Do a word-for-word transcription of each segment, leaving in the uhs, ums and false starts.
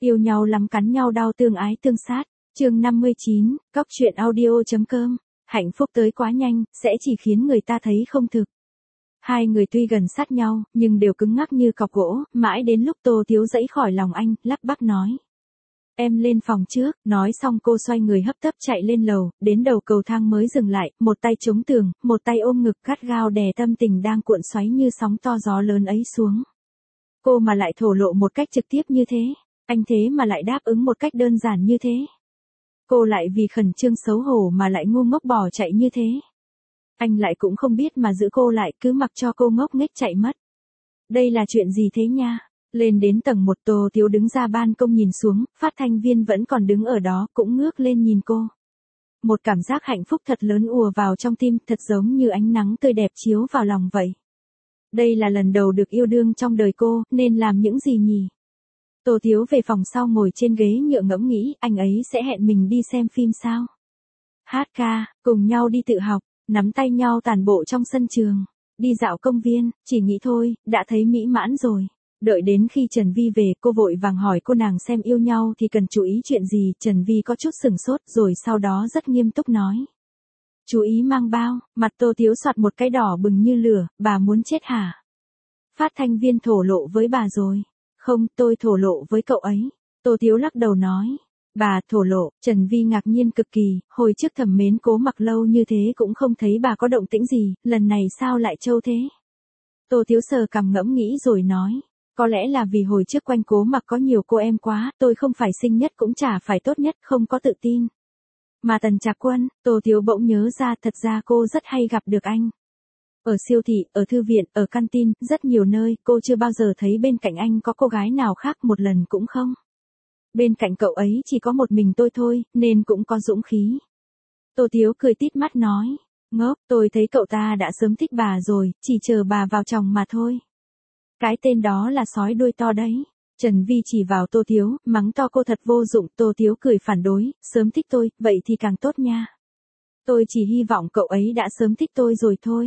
Yêu nhau lắm cắn nhau đau tương ái tương sát. Chương năm mươi chín, Cóc truyện audio.com. Hạnh phúc tới quá nhanh, sẽ chỉ khiến người ta thấy không thực. Hai người tuy gần sát nhau, nhưng đều cứng ngắc như cọc gỗ, mãi đến lúc Tô Thiếu dãy khỏi lòng anh, lắp bắp nói. Em lên phòng trước, nói xong cô xoay người hấp tấp chạy lên lầu, đến đầu cầu thang mới dừng lại, một tay chống tường, một tay ôm ngực gắt gao đè tâm tình đang cuộn xoáy như sóng to gió lớn ấy xuống. Cô mà lại thổ lộ một cách trực tiếp như thế, anh thế mà lại đáp ứng một cách đơn giản như thế. Cô lại vì khẩn trương xấu hổ mà lại ngu ngốc bỏ chạy như thế. Anh lại cũng không biết mà giữ cô lại, cứ mặc cho cô ngốc nghếch chạy mất. Đây là chuyện gì thế nha? Lên đến tầng một, Tô Thiếu đứng ra ban công nhìn xuống, phát thanh viên vẫn còn đứng ở đó, cũng ngước lên nhìn cô. Một cảm giác hạnh phúc thật lớn ùa vào trong tim, thật giống như ánh nắng tươi đẹp chiếu vào lòng vậy. Đây là lần đầu được yêu đương trong đời cô, nên làm những gì nhỉ? Tô Thiếu về phòng sau ngồi trên ghế nhựa ngẫm nghĩ, anh ấy sẽ hẹn mình đi xem phim sao? Hát ca, cùng nhau đi tự học, nắm tay nhau tản bộ trong sân trường, đi dạo công viên, chỉ nghĩ thôi, đã thấy mỹ mãn rồi. Đợi đến khi Trần Vi về, cô vội vàng hỏi cô nàng xem yêu nhau thì cần chú ý chuyện gì, Trần Vi có chút sửng sốt rồi sau đó rất nghiêm túc nói. Chú ý mang bao, mặt Tô Thiếu soạt một cái đỏ bừng như lửa, bà muốn chết hả? Phát thanh viên thổ lộ với bà rồi. Không, tôi thổ lộ với cậu ấy. Tô Thiếu lắc đầu nói. Bà thổ lộ, Trần Vi ngạc nhiên cực kỳ, hồi trước thẩm mến Cố Mặc lâu như thế cũng không thấy bà có động tĩnh gì, lần này sao lại trâu thế? Tô Thiếu sờ cằm ngẫm nghĩ rồi nói. Có lẽ là vì hồi trước quanh Cố Mặc có nhiều cô em quá, tôi không phải xinh nhất cũng chả phải tốt nhất, không có tự tin. Mà Tần Trạc Quân, Tô Thiếu bỗng nhớ ra thật ra cô rất hay gặp được anh. Ở siêu thị, ở thư viện, ở căn tin, rất nhiều nơi, cô chưa bao giờ thấy bên cạnh anh có cô gái nào khác một lần cũng không. Bên cạnh cậu ấy chỉ có một mình tôi thôi, nên cũng có dũng khí. Tô Thiếu cười tít mắt nói, ngốc, tôi thấy cậu ta đã sớm thích bà rồi, chỉ chờ bà vào chồng mà thôi. Cái tên đó là sói đuôi to đấy. Trần Vi chỉ vào Tô Thiếu, mắng to cô thật vô dụng, Tô Thiếu cười phản đối, sớm thích tôi, vậy thì càng tốt nha. Tôi chỉ hy vọng cậu ấy đã sớm thích tôi rồi thôi.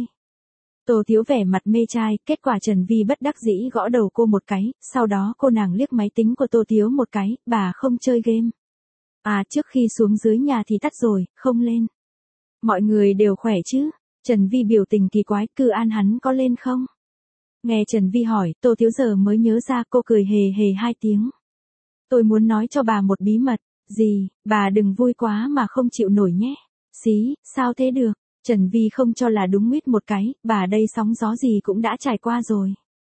Tô Thiếu vẻ mặt mê trai, kết quả Trần Vi bất đắc dĩ gõ đầu cô một cái, sau đó cô nàng liếc máy tính của Tô Thiếu một cái, bà không chơi game. À, trước khi xuống dưới nhà thì tắt rồi, không lên. Mọi người đều khỏe chứ? Trần Vi biểu tình kỳ quái, Cư An hắn có lên không? Nghe Trần Vi hỏi, Tô Thiếu giờ mới nhớ ra, cô cười hề hề hai tiếng. Tôi muốn nói cho bà một bí mật. Gì, bà đừng vui quá mà không chịu nổi nhé. Xí, sao thế được? Trần Vi không cho là đúng nguyết một cái, bà đây sóng gió gì cũng đã trải qua rồi.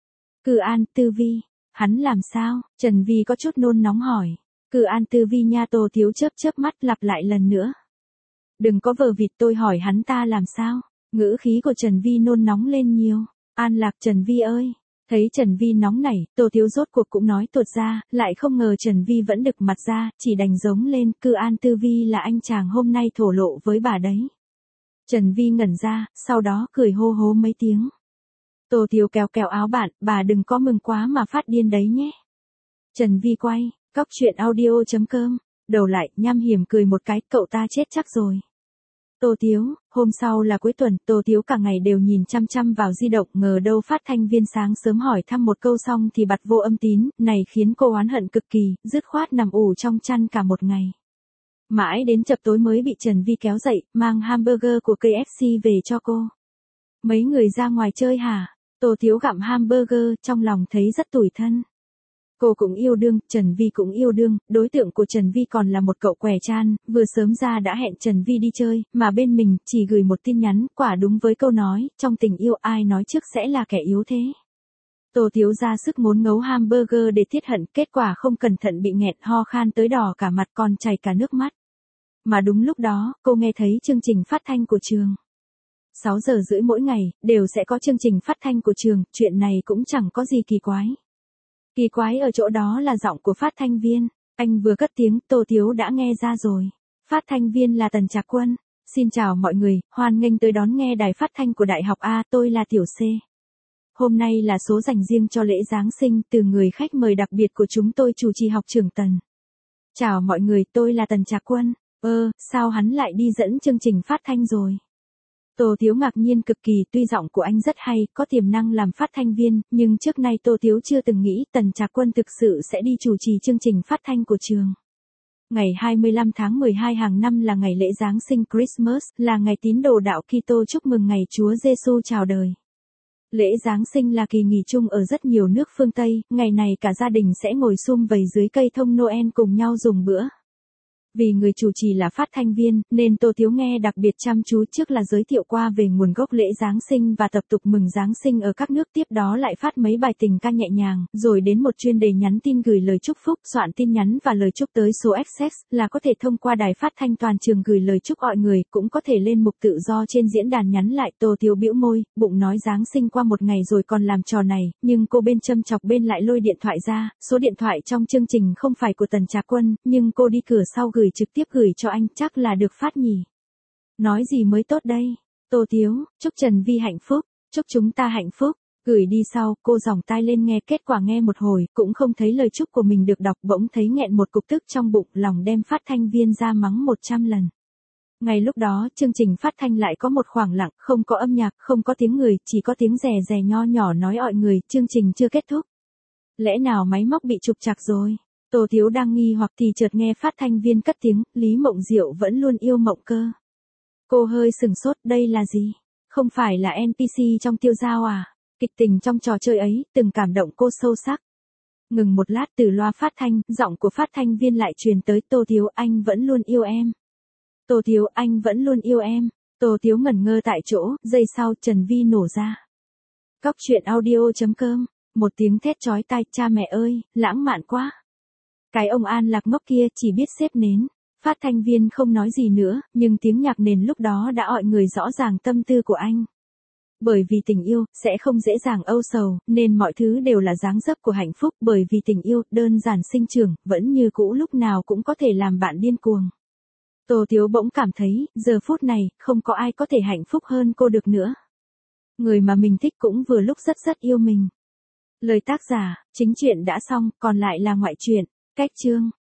Cư An, Tư Vi, hắn làm sao? Trần Vi có chút nôn nóng hỏi. Cư An Tư Vi nha, Tô Thiếu chớp chớp mắt lặp lại lần nữa. Đừng có vờ vịt, tôi hỏi hắn ta làm sao? Ngữ khí của Trần Vi nôn nóng lên nhiều. An Lạc, Trần Vi ơi. Thấy Trần Vi nóng nảy, Tô Thiếu rốt cuộc cũng nói tuột ra, lại không ngờ Trần Vi vẫn đực mặt ra, chỉ đành giống lên, Cư An Tư Vi là anh chàng hôm nay thổ lộ với bà đấy. Trần Vi ngẩn ra, sau đó cười hô hố mấy tiếng. Tô Thiếu kéo kéo áo bạn, bà đừng có mừng quá mà phát điên đấy nhé. Trần Vi quay, Cóc truyện audio.com, đầu lại, nham hiểm cười một cái, cậu ta chết chắc rồi. Tô Thiếu, hôm sau là cuối tuần, Tô Thiếu cả ngày đều nhìn chăm chăm vào di động, ngờ đâu phát thanh viên sáng sớm hỏi thăm một câu xong thì bật vô âm tín, này khiến cô oán hận cực kỳ, dứt khoát nằm ủ trong chăn cả một ngày. Mãi đến chập tối mới bị Trần Vi kéo dậy, mang hamburger của ca ép xê về cho cô. Mấy người ra ngoài chơi hả? Tô Thiếu gặm hamburger, trong lòng thấy rất tủi thân. Cô cũng yêu đương, Trần Vi cũng yêu đương, đối tượng của Trần Vi còn là một cậu què chan, vừa sớm ra đã hẹn Trần Vi đi chơi, mà bên mình chỉ gửi một tin nhắn, quả đúng với câu nói, trong tình yêu ai nói trước sẽ là kẻ yếu thế. Tô Thiếu ra sức muốn ngấu hamburger để thiết hận, kết quả không cẩn thận bị nghẹn ho khan tới đỏ cả mặt còn chảy cả nước mắt. Mà đúng lúc đó, cô nghe thấy chương trình phát thanh của trường. sáu giờ rưỡi mỗi ngày, đều sẽ có chương trình phát thanh của trường, chuyện này cũng chẳng có gì kỳ quái. Kỳ quái ở chỗ đó là giọng của phát thanh viên. Anh vừa cất tiếng, Tô Thiếu đã nghe ra rồi. Phát thanh viên là Tần Trạc Quân. Xin chào mọi người, hoan nghênh tới đón nghe đài phát thanh của Đại học A, tôi là Tiểu C. Hôm nay là số dành riêng cho lễ Giáng sinh từ người khách mời đặc biệt của chúng tôi, chủ trì học trưởng Tần. Chào mọi người, tôi là Tần Trạc Quân. Ơ, sao hắn lại đi dẫn chương trình phát thanh rồi? Tô Tiếu ngạc nhiên cực kỳ, tuy giọng của anh rất hay, có tiềm năng làm phát thanh viên, nhưng trước nay Tô Tiếu chưa từng nghĩ Tần Trạc Quân thực sự sẽ đi chủ trì chương trình phát thanh của trường. Ngày hai mươi lăm tháng mười hai hàng năm là ngày lễ Giáng sinh Christmas, là ngày tín đồ đạo Kitô chúc mừng ngày Chúa Giêsu chào đời. Lễ Giáng sinh là kỳ nghỉ chung ở rất nhiều nước phương Tây, ngày này cả gia đình sẽ ngồi sum vầy dưới cây thông Noel cùng nhau dùng bữa. Vì người chủ trì là phát thanh viên, nên Tô Tiếu nghe đặc biệt chăm chú, trước là giới thiệu qua về nguồn gốc lễ Giáng sinh và tập tục mừng Giáng sinh ở các nước, tiếp đó lại phát mấy bài tình ca nhẹ nhàng, rồi đến một chuyên đề nhắn tin gửi lời chúc phúc, soạn tin nhắn và lời chúc tới số Access, là có thể thông qua đài phát thanh toàn trường gửi lời chúc mọi người, cũng có thể lên mục tự do trên diễn đàn nhắn lại. Tô Tiếu bĩu môi, bụng nói Giáng sinh qua một ngày rồi còn làm trò này, nhưng cô bên châm chọc bên lại lôi điện thoại ra, số điện thoại trong chương trình không phải của Tần Trạc Quân, nhưng cô đi cửa sau gửi trực tiếp gửi cho anh, chắc là được phát nhỉ. Nói gì mới tốt đây? Tô Tiếu, chúc Trần Vi hạnh phúc, chúc chúng ta hạnh phúc. Gửi đi sau, cô giòng tai lên nghe, kết quả nghe một hồi, cũng không thấy lời chúc của mình được đọc, bỗng thấy nghẹn một cục tức trong bụng, lòng đem phát thanh viên ra mắng một trăm lần. Ngay lúc đó, chương trình phát thanh lại có một khoảng lặng, không có âm nhạc, không có tiếng người, chỉ có tiếng rè rè nho nhỏ nói ọi người, chương trình chưa kết thúc. Lẽ nào máy móc bị trục trặc rồi? Tô Tiếu đang nghi hoặc thì chợt nghe phát thanh viên cất tiếng, Lý Mộng Diệu vẫn luôn yêu Mộng Cơ. Cô hơi sừng sốt, đây là gì? Không phải là en pê xê trong Tiêu Dao à? Kịch tình trong trò chơi ấy, từng cảm động cô sâu sắc. Ngừng một lát, từ loa phát thanh, giọng của phát thanh viên lại truyền tới, Tô Tiếu, anh vẫn luôn yêu em. Tô Tiếu, anh vẫn luôn yêu em. Tô Tiếu ngẩn ngơ tại chỗ, giây sau, Trần Vi nổ ra. Cóc truyện audio chấm com, một tiếng thét chói tai, cha mẹ ơi, lãng mạn quá. Cái ông An Lạc ngốc kia chỉ biết xếp nến. Phát thanh viên không nói gì nữa, nhưng tiếng nhạc nền lúc đó đã ọi người rõ ràng tâm tư của anh. Bởi vì tình yêu, sẽ không dễ dàng âu sầu, nên mọi thứ đều là dáng dấp của hạnh phúc, bởi vì tình yêu, đơn giản sinh trưởng, vẫn như cũ lúc nào cũng có thể làm bạn điên cuồng. Tô Tiếu bỗng cảm thấy, giờ phút này, không có ai có thể hạnh phúc hơn cô được nữa. Người mà mình thích cũng vừa lúc rất rất yêu mình. Lời tác giả, chính truyện đã xong, còn lại là ngoại truyện. Cách chương